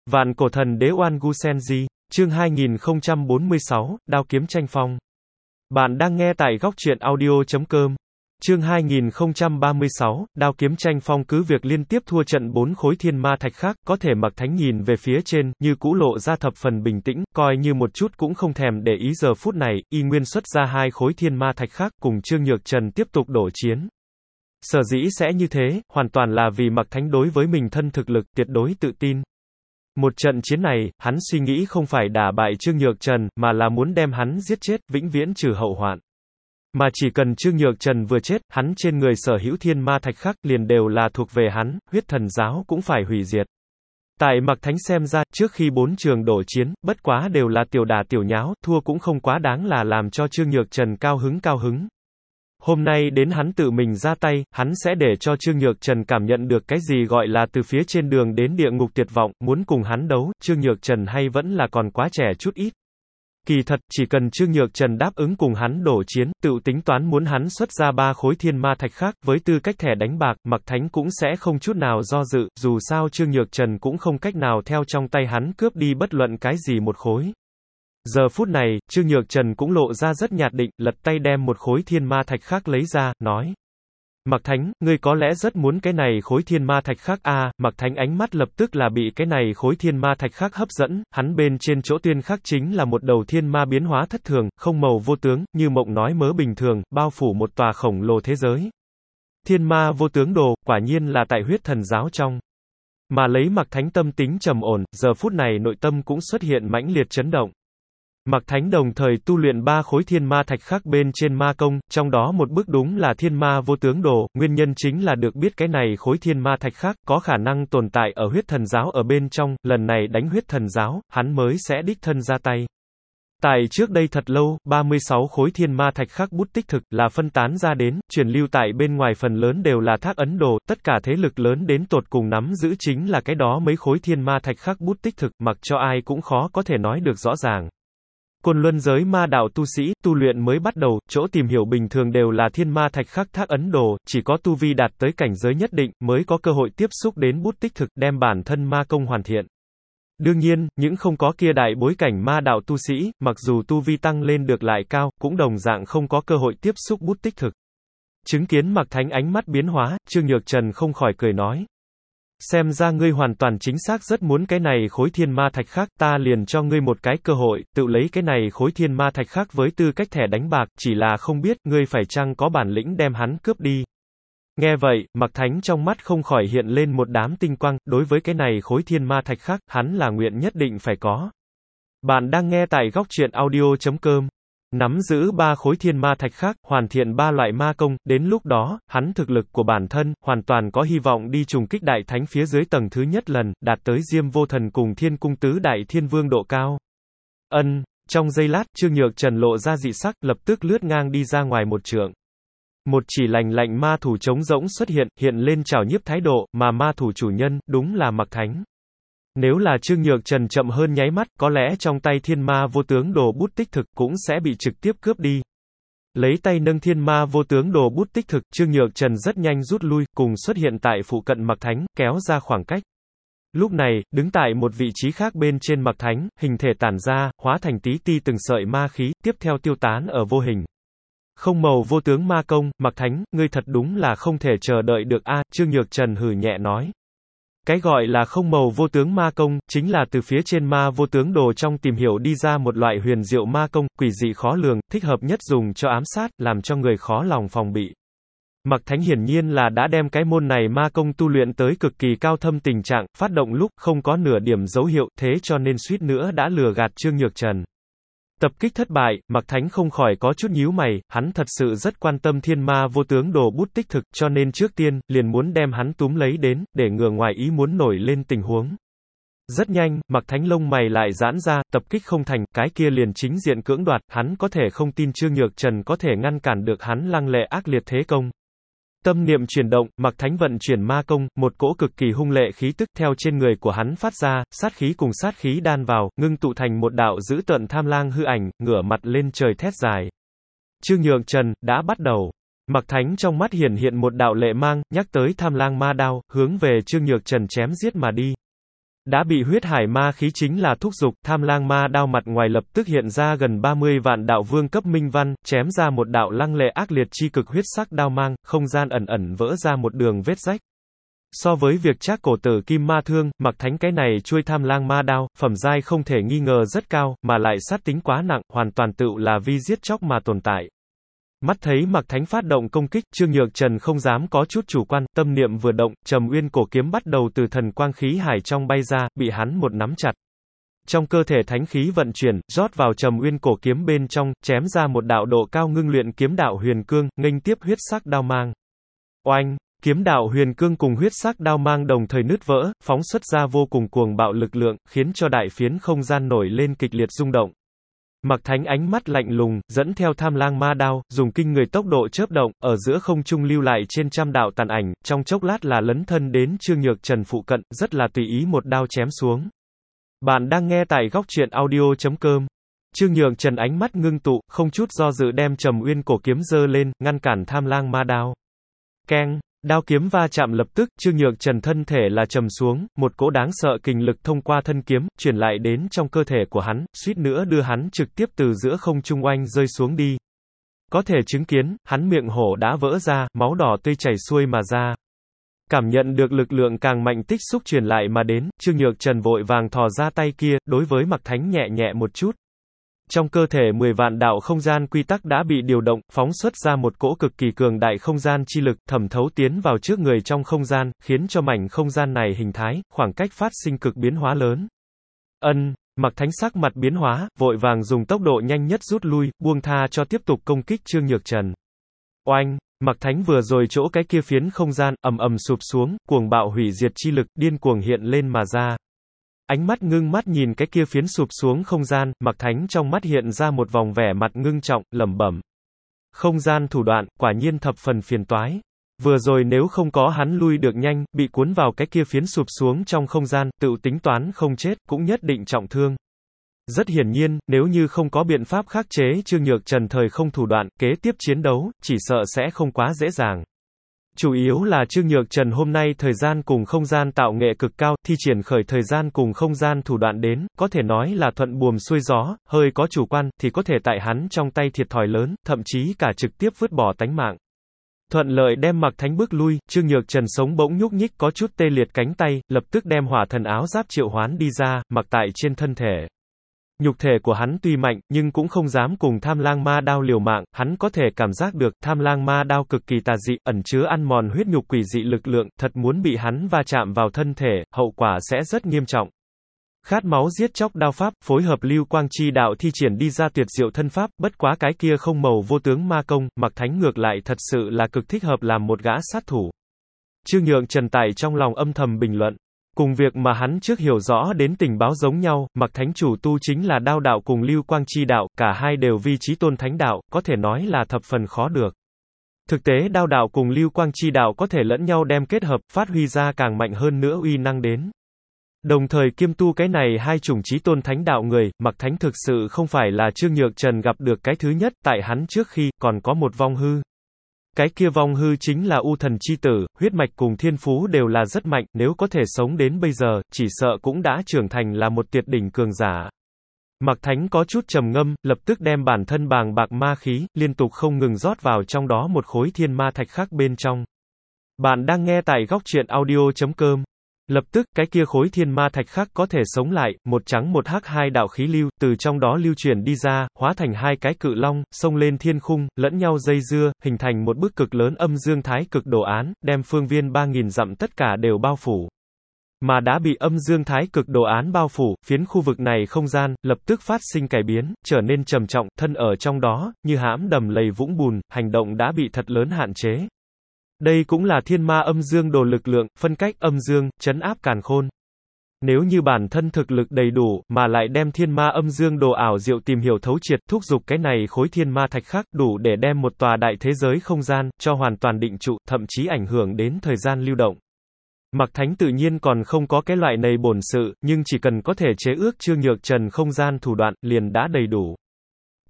Vạn cổ thần đế Oan Gu Senji, chương 2046, đao kiếm tranh phong. Bạn đang nghe tại góc truyện audio.com. Chương 2036, đao kiếm tranh phong. Cứ việc liên tiếp thua trận 4 khối thiên ma thạch khác, có thể Mạc Thánh nhìn về phía trên, như cũ lộ ra thập phần bình tĩnh, coi như một chút cũng không thèm để ý. Giờ phút này, y nguyên xuất ra 2 khối thiên ma thạch khác, cùng Trương Nhược Trần tiếp tục đổ chiến. Sở dĩ sẽ như thế, hoàn toàn là vì Mạc Thánh đối với mình thân thực lực, tuyệt đối tự tin. Một trận chiến này, hắn suy nghĩ không phải đả bại Trương Nhược Trần, mà là muốn đem hắn giết chết, vĩnh viễn trừ hậu hoạn. Mà chỉ cần Trương Nhược Trần vừa chết, hắn trên người sở hữu thiên ma thạch khác liền đều là thuộc về hắn, huyết thần giáo cũng phải hủy diệt. Tại Mạc Thánh xem ra, trước khi 4 trường đổ chiến, bất quá đều là tiểu đả tiểu nháo, thua cũng không quá đáng là làm cho Trương Nhược Trần cao hứng. Hôm nay đến hắn tự mình ra tay, hắn sẽ để cho Trương Nhược Trần cảm nhận được cái gì gọi là từ phía trên đường đến địa ngục tuyệt vọng, muốn cùng hắn đấu, Trương Nhược Trần hay vẫn là còn quá trẻ chút ít. Kỳ thật, chỉ cần Trương Nhược Trần đáp ứng cùng hắn đổ chiến, tự tính toán muốn hắn xuất ra 3 khối thiên ma thạch khác, với tư cách thẻ đánh bạc, Mạc Thánh cũng sẽ không chút nào do dự, dù sao Trương Nhược Trần cũng không cách nào theo trong tay hắn cướp đi bất luận cái gì một khối. Giờ phút này, Trương Nhược Trần cũng lộ ra rất nhạt định, lật tay đem một khối thiên ma thạch khác lấy ra, nói. Mạc Thánh, ngươi có lẽ rất muốn cái này khối thiên ma thạch khác à, Mạc Thánh ánh mắt lập tức là bị cái này khối thiên ma thạch khác hấp dẫn, hắn bên trên chỗ tuyên khắc chính là một đầu thiên ma biến hóa thất thường, không màu vô tướng, như mộng nói mớ bình thường, bao phủ một tòa khổng lồ thế giới. Thiên ma vô tướng đồ, quả nhiên là tại huyết thần giáo trong. Mà lấy Mạc Thánh tâm tính trầm ổn, giờ phút này nội tâm cũng xuất hiện mãnh liệt chấn động. Mạc Thánh đồng thời tu luyện 3 khối thiên ma thạch khác bên trên ma công, trong đó một bước đúng là thiên ma vô tướng đồ, nguyên nhân chính là được biết cái này khối thiên ma thạch khác, có khả năng tồn tại ở huyết thần giáo ở bên trong, lần này đánh huyết thần giáo, hắn mới sẽ đích thân ra tay. Tại trước đây thật lâu, 36 khối thiên ma thạch khác bút tích thực, là phân tán ra đến, truyền lưu tại bên ngoài phần lớn đều là thác ấn đồ, tất cả thế lực lớn đến tột cùng nắm giữ chính là cái đó mấy khối thiên ma thạch khác bút tích thực, mặc cho ai cũng khó có thể nói được rõ ràng. Côn Luân giới ma đạo tu sĩ, tu luyện mới bắt đầu, chỗ tìm hiểu bình thường đều là thiên ma thạch khắc thác ấn đồ, chỉ có tu vi đạt tới cảnh giới nhất định, mới có cơ hội tiếp xúc đến bút tích thực, đem bản thân ma công hoàn thiện. Đương nhiên, những không có kia đại bối cảnh ma đạo tu sĩ, mặc dù tu vi tăng lên được lại cao, cũng đồng dạng không có cơ hội tiếp xúc bút tích thực. Chứng kiến Mạc Thánh ánh mắt biến hóa, Trương Nhược Trần không khỏi cười nói. Xem ra ngươi hoàn toàn chính xác rất muốn cái này khối thiên ma thạch khác, ta liền cho ngươi một cái cơ hội, tự lấy cái này khối thiên ma thạch khác với tư cách thẻ đánh bạc, chỉ là không biết, ngươi phải chăng có bản lĩnh đem hắn cướp đi. Nghe vậy, Mạc Thánh trong mắt không khỏi hiện lên một đám tinh quang, đối với cái này khối thiên ma thạch khác, hắn là nguyện nhất định phải có. Bạn đang nghe tại góc truyện audio.com. Nắm giữ 3 khối thiên ma thạch khác, hoàn thiện 3 loại ma công, đến lúc đó, hắn thực lực của bản thân, hoàn toàn có hy vọng đi trùng kích đại thánh phía dưới tầng thứ nhất lần, đạt tới Diêm Vô Thần cùng Thiên Cung Tứ Đại Thiên Vương độ cao. Trong giây lát, Trương Nhược Trần lộ ra dị sắc, lập tức lướt ngang đi ra ngoài một trượng. Một chỉ lành lạnh ma thủ trống rỗng xuất hiện, hiện lên trảo nhiếp thái độ, mà ma thủ chủ nhân, đúng là Mạc Thánh. Nếu là Trương Nhược Trần chậm hơn nháy mắt, có lẽ trong tay thiên ma vô tướng đồ bút tích thực cũng sẽ bị trực tiếp cướp đi. Lấy tay nâng thiên ma vô tướng đồ bút tích thực, Trương Nhược Trần rất nhanh rút lui, cùng xuất hiện tại phụ cận Mạc Thánh, kéo ra khoảng cách. Lúc này, đứng tại một vị trí khác bên trên Mạc Thánh, hình thể tản ra, hóa thành tí ti từng sợi ma khí, tiếp theo tiêu tán ở vô hình. Không màu vô tướng ma công, Mạc Thánh, ngươi thật đúng là không thể chờ đợi được a, Trương Nhược Trần hừ nhẹ nói. Cái gọi là không màu vô tướng ma công, chính là từ phía trên ma vô tướng đồ trong tìm hiểu đi ra một loại huyền diệu ma công, quỷ dị khó lường, thích hợp nhất dùng cho ám sát, làm cho người khó lòng phòng bị. Mạc Thánh hiển nhiên là đã đem cái môn này ma công tu luyện tới cực kỳ cao thâm tình trạng, phát động lúc không có nửa điểm dấu hiệu, thế cho nên suýt nữa đã lừa gạt Trương Nhược Trần. Tập kích thất bại, Mạc Thánh không khỏi có chút nhíu mày, hắn thật sự rất quan tâm thiên ma vô tướng đồ bút tích thực, cho nên trước tiên, liền muốn đem hắn túm lấy đến, để ngừa ngoài ý muốn nổi lên tình huống. Rất nhanh, Mạc Thánh lông mày lại giãn ra, tập kích không thành, cái kia liền chính diện cưỡng đoạt, hắn có thể không tin Trương Nhược Trần có thể ngăn cản được hắn lăng lệ ác liệt thế công. Tâm niệm chuyển động, Mạc Thánh vận chuyển ma công, một cỗ cực kỳ hung lệ khí tức theo trên người của hắn phát ra, sát khí cùng sát khí đan vào, ngưng tụ thành một đạo dữ tợn tham lang hư ảnh, ngửa mặt lên trời thét dài. Trương Nhược Trần, đã bắt đầu. Mạc Thánh trong mắt hiển hiện một đạo lệ mang, nhắc tới tham lang ma đao, hướng về Trương Nhược Trần chém giết mà đi. Đã bị huyết hải ma khí chính là thúc dục, Tham Lang Ma Đao mặt ngoài lập tức hiện ra gần 30 vạn đạo vương cấp minh văn, chém ra một đạo lăng lệ ác liệt chi cực huyết sắc đao mang, không gian ẩn ẩn vỡ ra một đường vết rách. So với việc Trác cổ tử kim ma thương, Mặc Thánh cái này chuôi Tham Lang Ma Đao, phẩm giai không thể nghi ngờ rất cao, mà lại sát tính quá nặng, hoàn toàn tựu là vi giết chóc mà tồn tại. Mắt thấy Mặc Thánh phát động công kích, Trương Nhược Trần không dám có chút chủ quan, tâm niệm vừa động, Trầm Uyên cổ kiếm bắt đầu từ thần quang khí hải trong bay ra, bị hắn một nắm chặt. Trong cơ thể thánh khí vận chuyển, rót vào Trầm Uyên cổ kiếm bên trong, chém ra một đạo độ cao ngưng luyện kiếm đạo huyền cương, nghênh tiếp huyết sắc đao mang. Oanh! Kiếm đạo huyền cương cùng huyết sắc đao mang đồng thời nứt vỡ, phóng xuất ra vô cùng cuồng bạo lực lượng, khiến cho đại phiến không gian nổi lên kịch liệt rung động. Mặc Thánh ánh mắt lạnh lùng, dẫn theo Tham Lang Ma Đao, dùng kinh người tốc độ chớp động, ở giữa không trung lưu lại trên trăm đạo tàn ảnh, trong chốc lát là lấn thân đến Trương Nhược Trần phụ cận, rất là tùy ý một đao chém xuống. Bạn đang nghe tại góc truyện audio.com. Trương Nhược Trần ánh mắt ngưng tụ, không chút do dự đem Trầm Uyên cổ kiếm giơ lên, ngăn cản Tham Lang Ma Đao. Keng! Đao kiếm va chạm lập tức, Trương Nhược Trần thân thể là trầm xuống, một cỗ đáng sợ kình lực thông qua thân kiếm, truyền lại đến trong cơ thể của hắn, suýt nữa đưa hắn trực tiếp từ giữa không trung oanh rơi xuống đi. Có thể chứng kiến, hắn miệng hổ đã vỡ ra, máu đỏ tươi chảy xuôi mà ra. Cảm nhận được lực lượng càng mạnh tích xúc truyền lại mà đến, Trương Nhược Trần vội vàng thò ra tay kia, đối với Mặc Thánh nhẹ nhẹ một chút. Trong cơ thể 10 vạn đạo không gian quy tắc đã bị điều động, phóng xuất ra một cỗ cực kỳ cường đại không gian chi lực, thẩm thấu tiến vào trước người trong không gian, khiến cho mảnh không gian này hình thái, khoảng cách phát sinh cực biến hóa lớn. Mặc Thánh sắc mặt biến hóa, vội vàng dùng tốc độ nhanh nhất rút lui, buông tha cho tiếp tục công kích Trương Nhược Trần. Oanh! Mặc Thánh vừa rồi chỗ cái kia phiến không gian, ầm ầm sụp xuống, cuồng bạo hủy diệt chi lực, điên cuồng hiện lên mà ra. Ánh mắt ngưng mắt nhìn cái kia phiến sụp xuống không gian, Mặc Thánh trong mắt hiện ra một vòng vẻ mặt ngưng trọng, lẩm bẩm. Không gian thủ đoạn, quả nhiên thập phần phiền toái. Vừa rồi nếu không có hắn lui được nhanh, bị cuốn vào cái kia phiến sụp xuống trong không gian, tự tính toán không chết, cũng nhất định trọng thương. Rất hiển nhiên, nếu như không có biện pháp khắc chế Trương Nhược Trần thời không thủ đoạn, kế tiếp chiến đấu, chỉ sợ sẽ không quá dễ dàng. Chủ yếu là Trương Nhược Trần hôm nay thời gian cùng không gian tạo nghệ cực cao, thi triển khởi thời gian cùng không gian thủ đoạn đến, có thể nói là thuận buồm xuôi gió, hơi có chủ quan, thì có thể tại hắn trong tay thiệt thòi lớn, thậm chí cả trực tiếp vứt bỏ tánh mạng. Thuận lợi đem Mặc Thánh bước lui, Trương Nhược Trần sống bỗng nhúc nhích có chút tê liệt cánh tay, lập tức đem hỏa thần áo giáp triệu hoán đi ra, mặc tại trên thân thể. Nhục thể của hắn tuy mạnh, nhưng cũng không dám cùng Tham Lang Ma Đao liều mạng, hắn có thể cảm giác được, Tham Lang Ma Đao cực kỳ tà dị, ẩn chứa ăn mòn huyết nhục quỷ dị lực lượng, thật muốn bị hắn va chạm vào thân thể, hậu quả sẽ rất nghiêm trọng. Khát máu giết chóc đao pháp, phối hợp lưu quang chi đạo thi triển đi ra tuyệt diệu thân pháp, bất quá cái kia không màu vô tướng ma công, Mặc Thánh ngược lại thật sự là cực thích hợp làm một gã sát thủ. Trương Nhược Trần tại trong lòng âm thầm bình luận. Cùng việc mà hắn trước hiểu rõ đến tình báo giống nhau, Mặc Thánh chủ tu chính là đao đạo cùng lưu quang chi đạo, cả hai đều vi chí tôn thánh đạo, có thể nói là thập phần khó được. Thực tế đao đạo cùng lưu quang chi đạo có thể lẫn nhau đem kết hợp, phát huy ra càng mạnh hơn nữa uy năng đến. Đồng thời kiêm tu cái này hai chủng chí tôn thánh đạo người, Mặc Thánh thực sự không phải là Trương Nhược Trần gặp được cái thứ nhất, tại hắn trước khi, còn có một vong hư. Cái kia vong hư chính là U Thần chi tử, huyết mạch cùng thiên phú đều là rất mạnh, nếu có thể sống đến bây giờ, chỉ sợ cũng đã trưởng thành là một tuyệt đỉnh cường giả. Mặc Thánh có chút trầm ngâm, lập tức đem bản thân bàng bạc ma khí, liên tục không ngừng rót vào trong đó một khối thiên ma thạch khác bên trong. Bạn đang nghe tại góc truyện audio.com. Lập tức, cái kia khối thiên ma thạch khác có thể sống lại, một trắng một hắc hai đạo khí lưu, từ trong đó lưu chuyển đi ra, hóa thành hai cái cự long, xông lên thiên khung, lẫn nhau dây dưa, hình thành một bức cực lớn âm dương thái cực đồ án, đem phương viên 3000 dặm tất cả đều bao phủ. Mà đã bị âm dương thái cực đồ án bao phủ, phiến khu vực này không gian, lập tức phát sinh cải biến, trở nên trầm trọng, thân ở trong đó, như hãm đầm lầy vũng bùn, hành động đã bị thật lớn hạn chế. Đây cũng là thiên ma âm dương đồ lực lượng, phân cách âm dương, trấn áp càn khôn. Nếu như bản thân thực lực đầy đủ, mà lại đem thiên ma âm dương đồ ảo diệu tìm hiểu thấu triệt, thúc giục cái này khối thiên ma thạch khác, đủ để đem một tòa đại thế giới không gian, cho hoàn toàn định trụ, thậm chí ảnh hưởng đến thời gian lưu động. Mặc Thánh tự nhiên còn không có cái loại này bổn sự, nhưng chỉ cần có thể chế ước Trương Nhược Trần không gian thủ đoạn, liền đã đầy đủ.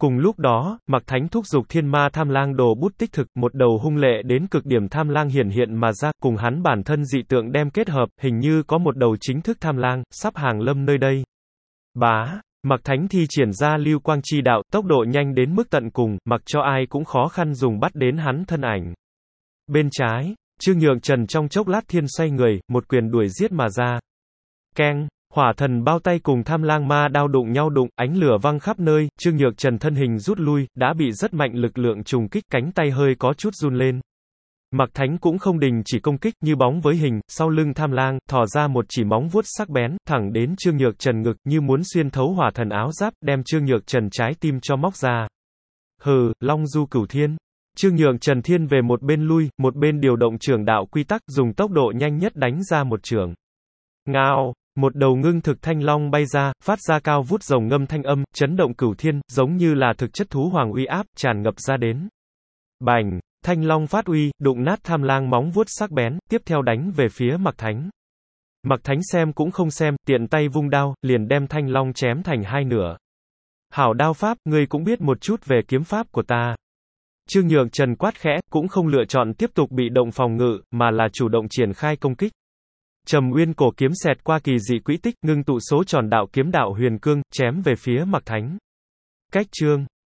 Cùng lúc đó, Mạc Thánh thúc giục thiên ma tham lang đồ bút tích thực, một đầu hung lệ đến cực điểm tham lang hiển hiện mà ra, cùng hắn bản thân dị tượng đem kết hợp, hình như có một đầu chính thức tham lang, sắp hàng lâm nơi đây. Bá, Mạc Thánh thi triển ra lưu quang chi đạo, tốc độ nhanh đến mức tận cùng, mặc cho ai cũng khó khăn dùng bắt đến hắn thân ảnh. Bên trái, Trương Nhượng Trần trong chốc lát thiên xoay người, một quyền đuổi giết mà ra. Keng! Hỏa thần bao tay cùng tham lang ma đao đụng nhau đụng, ánh lửa văng khắp nơi, Trương Nhược Trần thân hình rút lui, đã bị rất mạnh lực lượng trùng kích, cánh tay hơi có chút run lên. Mạc Thánh cũng không đình chỉ công kích, như bóng với hình, sau lưng tham lang, thò ra một chỉ móng vuốt sắc bén, thẳng đến Trương Nhược Trần ngực, như muốn xuyên thấu hỏa thần áo giáp, đem Trương Nhược Trần trái tim cho móc ra. Hừ, Long Du Cửu Thiên. Trương Nhược Trần thiên về một bên lui, một bên điều động trường đạo quy tắc, dùng tốc độ nhanh nhất đánh ra một trường. Ngao! Một đầu ngưng thực thanh long bay ra, phát ra cao vút rồng ngâm thanh âm, chấn động cửu thiên, giống như là thực chất thú hoàng uy áp, tràn ngập ra đến. Bành! Thanh long phát uy, đụng nát tham lang móng vuốt sắc bén, tiếp theo đánh về phía Mạc Thánh. Mạc Thánh xem cũng không xem, tiện tay vung đao, liền đem thanh long chém thành hai nửa. Hảo đao pháp, ngươi cũng biết một chút về kiếm pháp của ta. Trương Nhược Trần quát khẽ, cũng không lựa chọn tiếp tục bị động phòng ngự, mà là chủ động triển khai công kích. Trầm Uyên cổ kiếm xẹt qua kỳ dị quỹ tích, ngưng tụ số tròn đạo kiếm đạo huyền cương, chém về phía Mạc Thánh. Cách chương